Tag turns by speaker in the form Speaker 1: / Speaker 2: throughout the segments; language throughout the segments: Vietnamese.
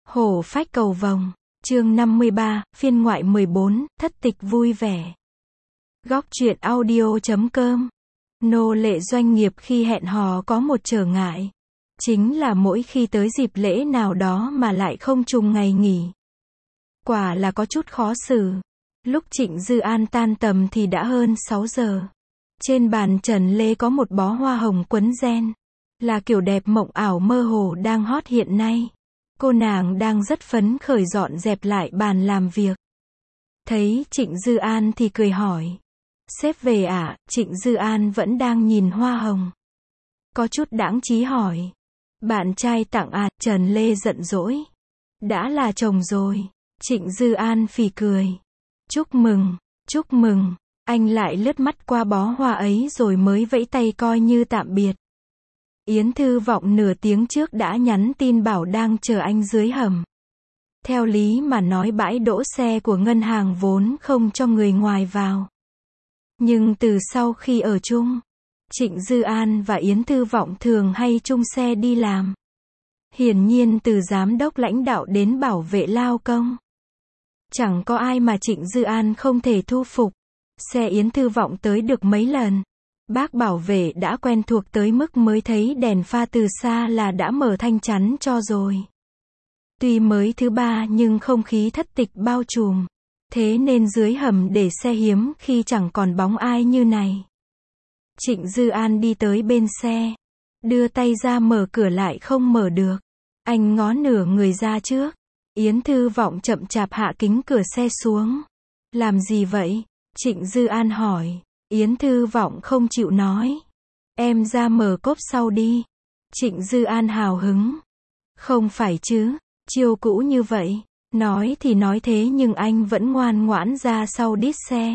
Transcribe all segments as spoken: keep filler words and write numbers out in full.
Speaker 1: Hổ phách cầu vồng, chương năm mươi ba, phiên ngoại mười bốn, thất tịch vui vẻ. Góc truyện audio chấm com. Nô lệ doanh nghiệp khi hẹn hò có một trở ngại. Chính là mỗi khi tới dịp lễ nào đó mà lại không trùng ngày nghỉ. Quả là có chút khó xử. Lúc Trịnh Dư An tan tầm thì đã hơn sáu giờ. Trên bàn trần lê có một bó hoa hồng quấn ren. Là kiểu đẹp mộng ảo mơ hồ đang hot hiện nay. Cô nàng đang rất phấn khởi dọn dẹp lại bàn làm việc. Thấy Trịnh Dư An thì cười hỏi. Sếp về ạ? À? Trịnh Dư An vẫn đang nhìn hoa hồng. Có chút đãng trí hỏi. Bạn trai tặng à? Trần Lê giận dỗi. Đã là chồng rồi. Trịnh Dư An phì cười. Chúc mừng, chúc mừng. Anh lại lướt mắt qua bó hoa ấy rồi mới vẫy tay coi như tạm biệt. Yến Thư Vọng nửa tiếng trước đã nhắn tin bảo đang chờ anh dưới hầm. Theo lý mà nói bãi đỗ xe của ngân hàng vốn không cho người ngoài vào. Nhưng từ sau khi ở chung, Trịnh Dư An và Yến Thư Vọng thường hay chung xe đi làm. Hiển nhiên từ giám đốc lãnh đạo đến bảo vệ lao công. Chẳng có ai mà Trịnh Dư An không thể thu phục. Xe Yến Thư Vọng tới được mấy lần. Bác bảo vệ đã quen thuộc tới mức mới thấy đèn pha từ xa là đã mở thanh chắn cho rồi. Tuy mới thứ ba nhưng không khí thất tịch bao trùm. Thế nên dưới hầm để xe hiếm khi chẳng còn bóng ai như này. Trịnh Dư An đi tới bên xe. Đưa tay ra mở cửa lại không mở được. Anh ngó nửa người ra trước. Yến Thư Vọng chậm chạp hạ kính cửa xe xuống. Làm gì vậy? Trịnh Dư An hỏi. Yến Thư Vọng không chịu nói. Em ra mở cốp sau đi. Trịnh Dư An hào hứng. Không phải chứ, chiêu cũ như vậy. Nói thì nói thế nhưng anh vẫn ngoan ngoãn ra sau đít xe.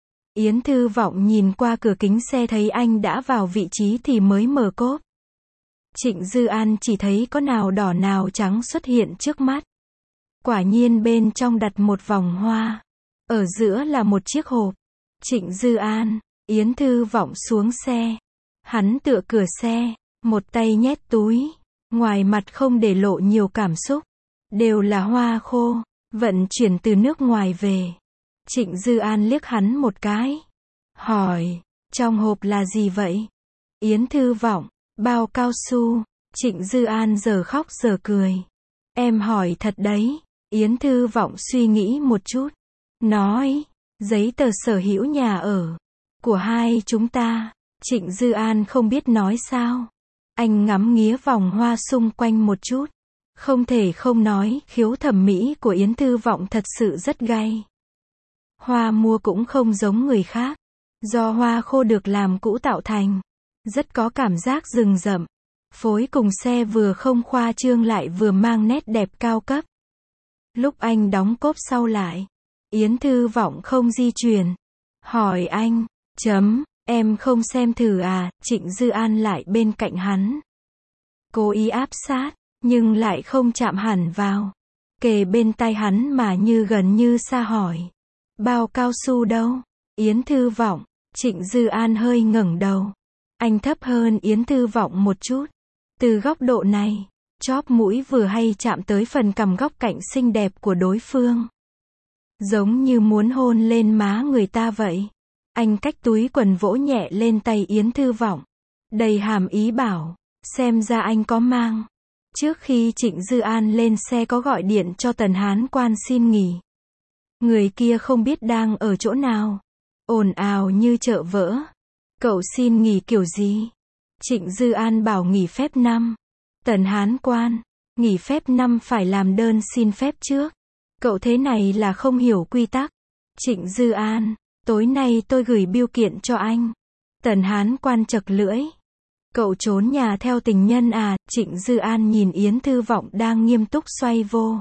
Speaker 1: Yến Thư Vọng nhìn qua cửa kính xe thấy anh đã vào vị trí thì mới mở cốp. Trịnh Dư An chỉ thấy có nào đỏ nào trắng xuất hiện trước mắt. Quả nhiên bên trong đặt một vòng hoa. Ở giữa là một chiếc hộp. Trịnh Dư An, Yến Thư Vọng xuống xe. Hắn tựa cửa xe, một tay nhét túi. Ngoài mặt không để lộ nhiều cảm xúc. Đều là hoa khô, vận chuyển từ nước ngoài về. Trịnh Dư An liếc hắn một cái. Hỏi, trong hộp là gì vậy? Yến Thư Vọng, bao cao su. Trịnh Dư An giờ khóc giờ cười. Em hỏi thật đấy. Yến Thư Vọng suy nghĩ một chút. Nói, giấy tờ sở hữu nhà ở của hai chúng ta. Trịnh Dư An không biết nói sao. Anh ngắm nghía vòng hoa xung quanh một chút. Không thể không nói, khiếu thẩm mỹ của Yến Thư Vọng thật sự rất gay. Hoa mua cũng không giống người khác. Do hoa khô được làm cũ tạo thành. Rất có cảm giác rừng rậm. Phối cùng xe vừa không khoa trương lại vừa mang nét đẹp cao cấp. Lúc anh đóng cốp sau lại. Yến Thư Vọng không di chuyển. Hỏi anh, chấm, em không xem thử à? Trịnh Dư An lại bên cạnh hắn. Cố ý áp sát, nhưng lại không chạm hẳn vào. Kề bên tai hắn mà như gần như xa hỏi. Bao cao su đâu? Yến Thư Vọng. Trịnh Dư An hơi ngẩng đầu. Anh thấp hơn Yến Thư Vọng một chút. Từ góc độ này, chóp mũi vừa hay chạm tới phần cằm góc cạnh xinh đẹp của đối phương. Giống như muốn hôn lên má người ta vậy. Anh cách túi quần vỗ nhẹ lên tay Yến Thư Vọng. Đầy hàm ý bảo, xem ra anh có mang. Trước khi Trịnh Dư An lên xe có gọi điện cho Tần Hán Quan xin nghỉ. Người kia không biết đang ở chỗ nào. Ồn ào như chợ vỡ. Cậu xin nghỉ kiểu gì? Trịnh Dư An bảo nghỉ phép năm. Tần Hán Quan, nghỉ phép năm phải làm đơn xin phép trước. Cậu thế này là không hiểu quy tắc. Trịnh Dư An, tối nay tôi gửi bưu kiện cho anh. Tần Hán Quan chật lưỡi. Cậu trốn nhà theo tình nhân à? Trịnh Dư An nhìn Yến Thư Vọng đang nghiêm túc xoay vô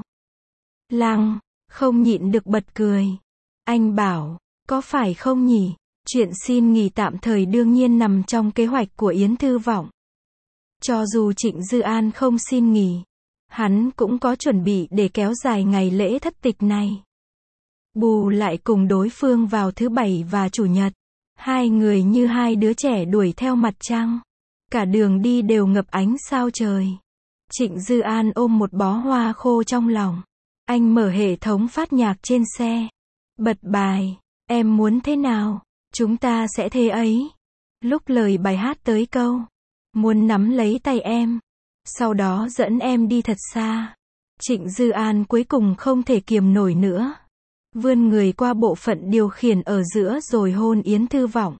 Speaker 1: lăng, không nhịn được bật cười. Anh bảo, có phải không nhỉ? Chuyện xin nghỉ tạm thời đương nhiên nằm trong kế hoạch của Yến Thư Vọng. Cho dù Trịnh Dư An không xin nghỉ, hắn cũng có chuẩn bị để kéo dài ngày lễ thất tịch này. Bù lại cùng đối phương vào thứ bảy và chủ nhật. Hai người như hai đứa trẻ đuổi theo mặt trăng. Cả đường đi đều ngập ánh sao trời. Trịnh Dư An ôm một bó hoa khô trong lòng. Anh mở hệ thống phát nhạc trên xe. Bật bài. Em muốn thế nào? Chúng ta sẽ thế ấy. Lúc lời bài hát tới câu. Muốn nắm lấy tay em. Sau đó dẫn em đi thật xa. Trịnh Dư An cuối cùng không thể kiềm nổi nữa. Vươn người qua bộ phận điều khiển ở giữa rồi hôn Yến Thư Vọng.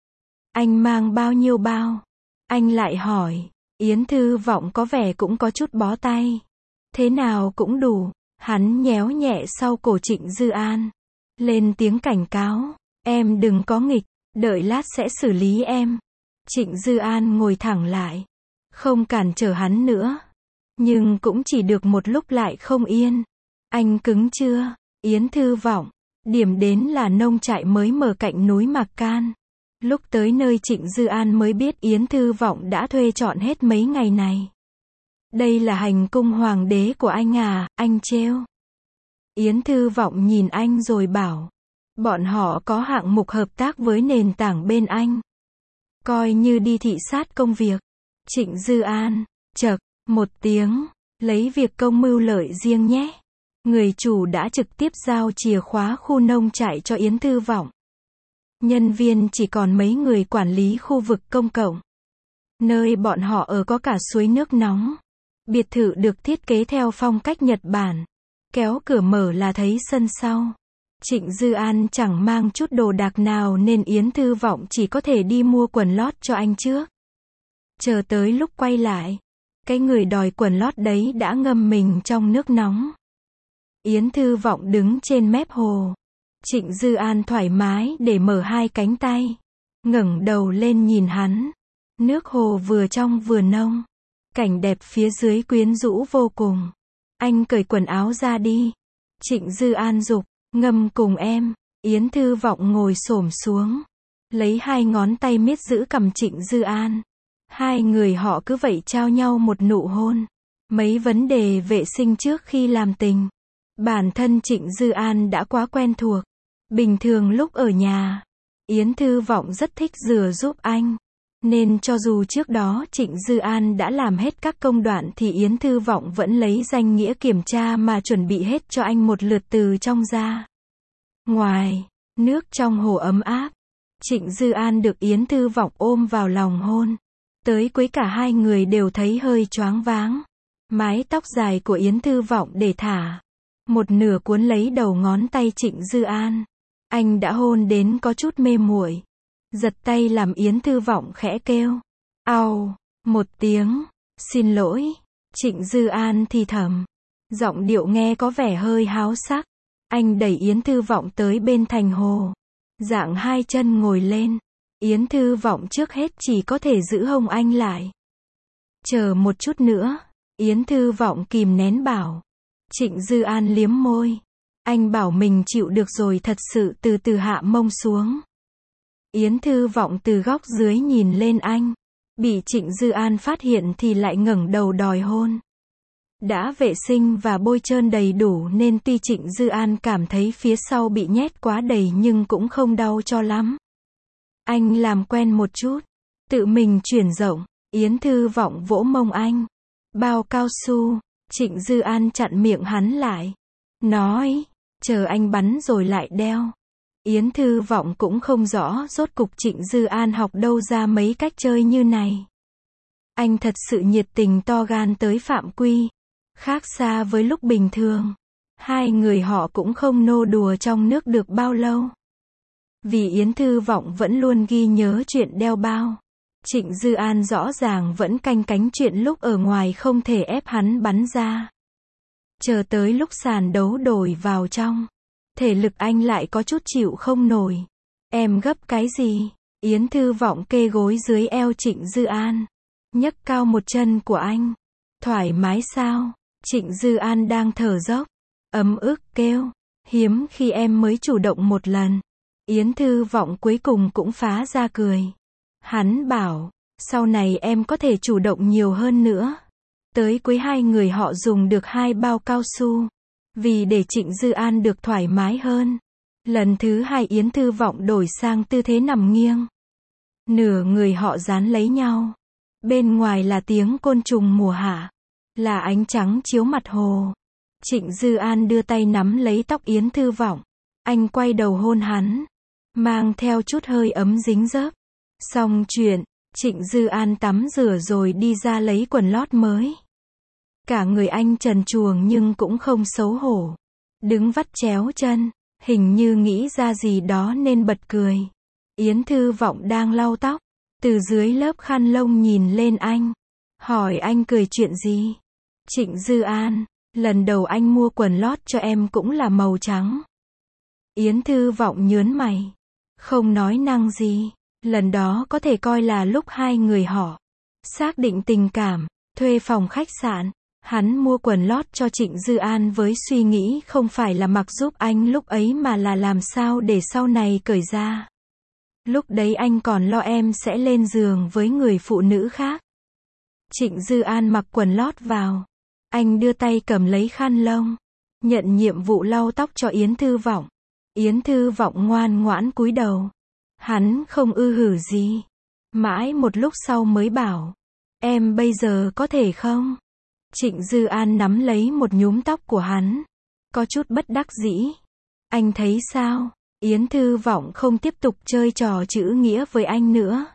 Speaker 1: Anh mang bao nhiêu bao? Anh lại hỏi. Yến Thư Vọng có vẻ cũng có chút bó tay. Thế nào cũng đủ. Hắn nhéo nhẹ sau cổ Trịnh Dư An. Lên tiếng cảnh cáo. Em đừng có nghịch. Đợi lát sẽ xử lý em. Trịnh Dư An ngồi thẳng lại. Không cản trở hắn nữa. Nhưng cũng chỉ được một lúc lại không yên. Anh cứng chưa? Yến Thư Vọng. Điểm đến là nông trại mới mở cạnh núi Mạc Can. Lúc tới nơi Trịnh Dư An mới biết Yến Thư Vọng đã thuê trọn hết mấy ngày này. Đây là hành cung hoàng đế của anh à, anh trêu. Yến Thư Vọng nhìn anh rồi bảo. Bọn họ có hạng mục hợp tác với nền tảng bên anh. Coi như đi thị sát công việc. Trịnh Dư An. Chậc. Một tiếng. Lấy việc công mưu lợi riêng nhé. Người chủ đã trực tiếp giao chìa khóa khu nông trại cho Yến Thư Vọng. Nhân viên chỉ còn mấy người quản lý khu vực công cộng. Nơi bọn họ ở có cả suối nước nóng. Biệt thự được thiết kế theo phong cách Nhật Bản. Kéo cửa mở là thấy sân sau. Trịnh Dư An chẳng mang chút đồ đạc nào nên Yến Thư Vọng chỉ có thể đi mua quần lót cho anh trước. Chờ tới lúc quay lại. Cái người đòi quần lót đấy đã ngâm mình trong nước nóng. Yến Thư Vọng đứng trên mép hồ. Trịnh Dư An thoải mái để mở hai cánh tay. Ngẩng đầu lên nhìn hắn. Nước hồ vừa trong vừa nông. Cảnh đẹp phía dưới quyến rũ vô cùng. Anh cởi quần áo ra đi. Trịnh Dư An giục. Ngâm cùng em. Yến Thư Vọng ngồi xổm xuống. Lấy hai ngón tay miết giữ cằm Trịnh Dư An. Hai người họ cứ vậy trao nhau một nụ hôn. Mấy vấn đề vệ sinh trước khi làm tình. Bản thân Trịnh Dư An đã quá quen thuộc. Bình thường lúc ở nhà, Yến Thư Vọng rất thích rửa giúp anh. Nên cho dù trước đó Trịnh Dư An đã làm hết các công đoạn thì Yến Thư Vọng vẫn lấy danh nghĩa kiểm tra mà chuẩn bị hết cho anh một lượt từ trong ra. Ngoài, nước trong hồ ấm áp. Trịnh Dư An được Yến Thư Vọng ôm vào lòng hôn. Tới cuối cả hai người đều thấy hơi choáng váng. Mái tóc dài của Yến Thư Vọng để thả. Một nửa cuốn lấy đầu ngón tay Trịnh Dư An. Anh đã hôn đến có chút mê muội. Giật tay làm Yến Thư Vọng khẽ kêu. Au, một tiếng. Xin lỗi. Trịnh Dư An thì thầm. Giọng điệu nghe có vẻ hơi háo sắc. Anh đẩy Yến Thư Vọng tới bên thành hồ. Dạng hai chân ngồi lên. Yến Thư Vọng trước hết chỉ có thể giữ hông anh lại. Chờ một chút nữa. Yến Thư Vọng kìm nén bảo. Trịnh Dư An liếm môi. Anh bảo mình chịu được rồi thật sự từ từ hạ mông xuống. Yến Thư Vọng từ góc dưới nhìn lên anh. Bị Trịnh Dư An phát hiện thì lại ngẩng đầu đòi hôn. Đã vệ sinh và bôi trơn đầy đủ nên tuy Trịnh Dư An cảm thấy phía sau bị nhét quá đầy nhưng cũng không đau cho lắm. Anh làm quen một chút. Tự mình chuyển rộng. Yến Thư Vọng vỗ mông anh. Bao cao su. Trịnh Dư An chặn miệng hắn lại. Nói. Chờ anh bắn rồi lại đeo. Yến Thư Vọng cũng không rõ rốt cục Trịnh Dư An học đâu ra mấy cách chơi như này. Anh thật sự nhiệt tình to gan tới phạm quy. Khác xa với lúc bình thường. Hai người họ cũng không nô đùa trong nước được bao lâu. Vì Yến Thư Vọng vẫn luôn ghi nhớ chuyện đeo bao. Trịnh Dư An rõ ràng vẫn canh cánh chuyện lúc ở ngoài không thể ép hắn bắn ra. Chờ tới lúc sàn đấu đổi vào trong. Thể lực anh lại có chút chịu không nổi. Em gấp cái gì? Yến Thư Vọng kê gối dưới eo Trịnh Dư An. Nhấc cao một chân của anh. Thoải mái sao? Trịnh Dư An đang thở dốc. Ấm ức kêu. Hiếm khi em mới chủ động một lần. Yến Thư Vọng cuối cùng cũng phá ra cười. Hắn bảo. Sau này em có thể chủ động nhiều hơn nữa. Tới cuối hai người họ dùng được hai bao cao su. Vì để Trịnh Dư An được thoải mái hơn. Lần thứ hai Yến Thư Vọng đổi sang tư thế nằm nghiêng. Nửa người họ dán lấy nhau. Bên ngoài là tiếng côn trùng mùa hạ. là ánh trắng chiếu mặt hồ. Trịnh Dư An đưa tay nắm lấy tóc Yến Thư Vọng. Anh quay đầu hôn hắn, mang theo chút hơi ấm dính dớp. Xong chuyện, Trịnh Dư An tắm rửa rồi đi ra lấy quần lót mới. Cả người anh trần truồng nhưng cũng không xấu hổ. Đứng vắt chéo chân, hình như nghĩ ra gì đó nên bật cười. Yến Thư Vọng đang lau tóc, từ dưới lớp khăn lông nhìn lên anh, hỏi anh cười chuyện gì. Trịnh Dư An, lần đầu anh mua quần lót cho em cũng là màu trắng. Yến Thư Vọng nhớn mày, không nói năng gì. Lần đó có thể coi là lúc hai người họ xác định tình cảm, thuê phòng khách sạn. Hắn mua quần lót cho Trịnh Dư An với suy nghĩ không phải là mặc giúp anh lúc ấy mà là làm sao để sau này cởi ra. Lúc đấy anh còn lo em sẽ lên giường với người phụ nữ khác. Trịnh Dư An mặc quần lót vào. Anh đưa tay cầm lấy khăn lông, nhận nhiệm vụ lau tóc cho Yến Thư Vọng. Yến Thư Vọng ngoan ngoãn cúi đầu. Hắn không ư hử gì. Mãi một lúc sau mới bảo, em bây giờ có thể không? Trịnh Dư An nắm lấy một nhúm tóc của hắn, có chút bất đắc dĩ. Anh thấy sao? Yến Thư Vọng không tiếp tục chơi trò chữ nghĩa với anh nữa.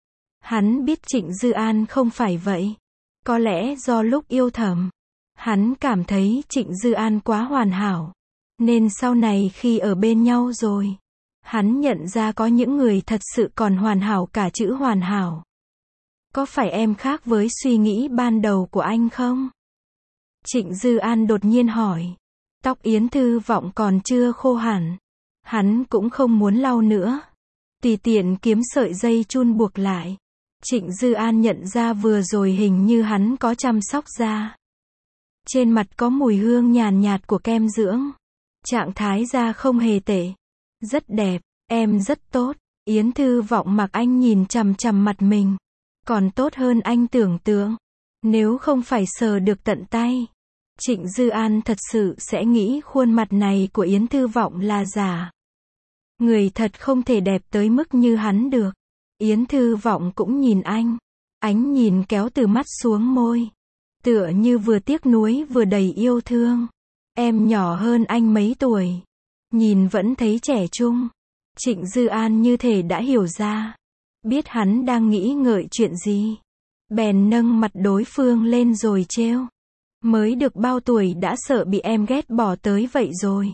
Speaker 1: Hắn biết Trịnh Dư An không phải vậy. Có lẽ do lúc yêu thầm, hắn cảm thấy Trịnh Dư An quá hoàn hảo. Nên sau này khi ở bên nhau rồi, hắn nhận ra có những người thật sự còn hoàn hảo cả chữ hoàn hảo. Có phải em khác với suy nghĩ ban đầu của anh không? Trịnh Dư An đột nhiên hỏi. Tóc Yến Thư Vọng còn chưa khô hẳn. Hắn cũng không muốn lau nữa. Tùy tiện kiếm sợi dây chun buộc lại. Trịnh Dư An nhận ra vừa rồi hình như hắn có chăm sóc da. Trên mặt có mùi hương nhàn nhạt của kem dưỡng. Trạng thái da không hề tệ. Rất đẹp, em rất tốt. Yến Thư Vọng mặc anh nhìn chằm chằm mặt mình. Còn tốt hơn anh tưởng tượng. Nếu không phải sờ được tận tay, Trịnh Dư An thật sự sẽ nghĩ khuôn mặt này của Yến Thư Vọng là giả. Người thật không thể đẹp tới mức như hắn được. Yến Thư Vọng cũng nhìn anh. Ánh nhìn kéo từ mắt xuống môi. Tựa như vừa tiếc nuối vừa đầy yêu thương. Em nhỏ hơn anh mấy tuổi. Nhìn vẫn thấy trẻ trung. Trịnh Dư An như thể đã hiểu ra. Biết hắn đang nghĩ ngợi chuyện gì. Bèn nâng mặt đối phương lên rồi trêu. Mới được bao tuổi đã sợ bị em ghét bỏ tới vậy rồi.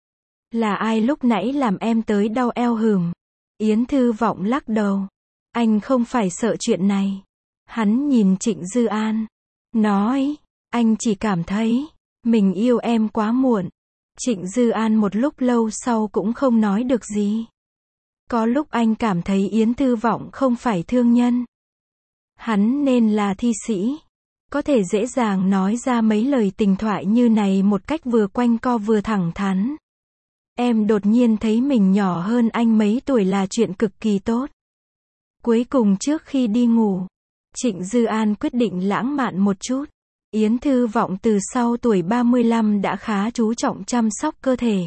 Speaker 1: Là ai lúc nãy làm em tới đau eo hừm? Yến Thư Vọng lắc đầu. Anh không phải sợ chuyện này. Hắn nhìn Trịnh Dư An. Nói, anh chỉ cảm thấy, mình yêu em quá muộn. Trịnh Dư An một lúc lâu sau cũng không nói được gì. Có lúc anh cảm thấy Yến Thư Vọng không phải thương nhân. Hắn nên là thi sĩ. Có thể dễ dàng nói ra mấy lời tình thoại như này một cách vừa quanh co vừa thẳng thắn. Em đột nhiên thấy mình nhỏ hơn anh mấy tuổi là chuyện cực kỳ tốt. Cuối cùng trước khi đi ngủ, Trịnh Dư An quyết định lãng mạn một chút. Yến Thư Vọng từ sau tuổi ba mươi lăm đã khá chú trọng chăm sóc cơ thể.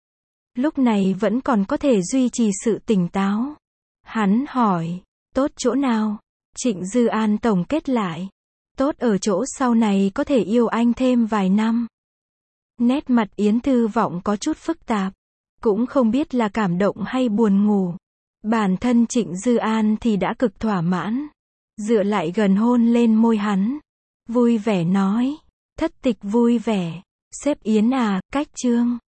Speaker 1: Lúc này vẫn còn có thể duy trì sự tỉnh táo. Hắn hỏi, tốt chỗ nào? Trịnh Dư An tổng kết lại. Tốt ở chỗ sau này có thể yêu anh thêm vài năm. Nét mặt Yến Thư Vọng có chút phức tạp. Cũng không biết là cảm động hay buồn ngủ. Bản thân Trịnh Dư An thì đã cực thỏa mãn. Dựa lại gần hôn lên môi hắn. Vui vẻ nói. Thất tịch vui vẻ. Sếp Yến à, cách chương.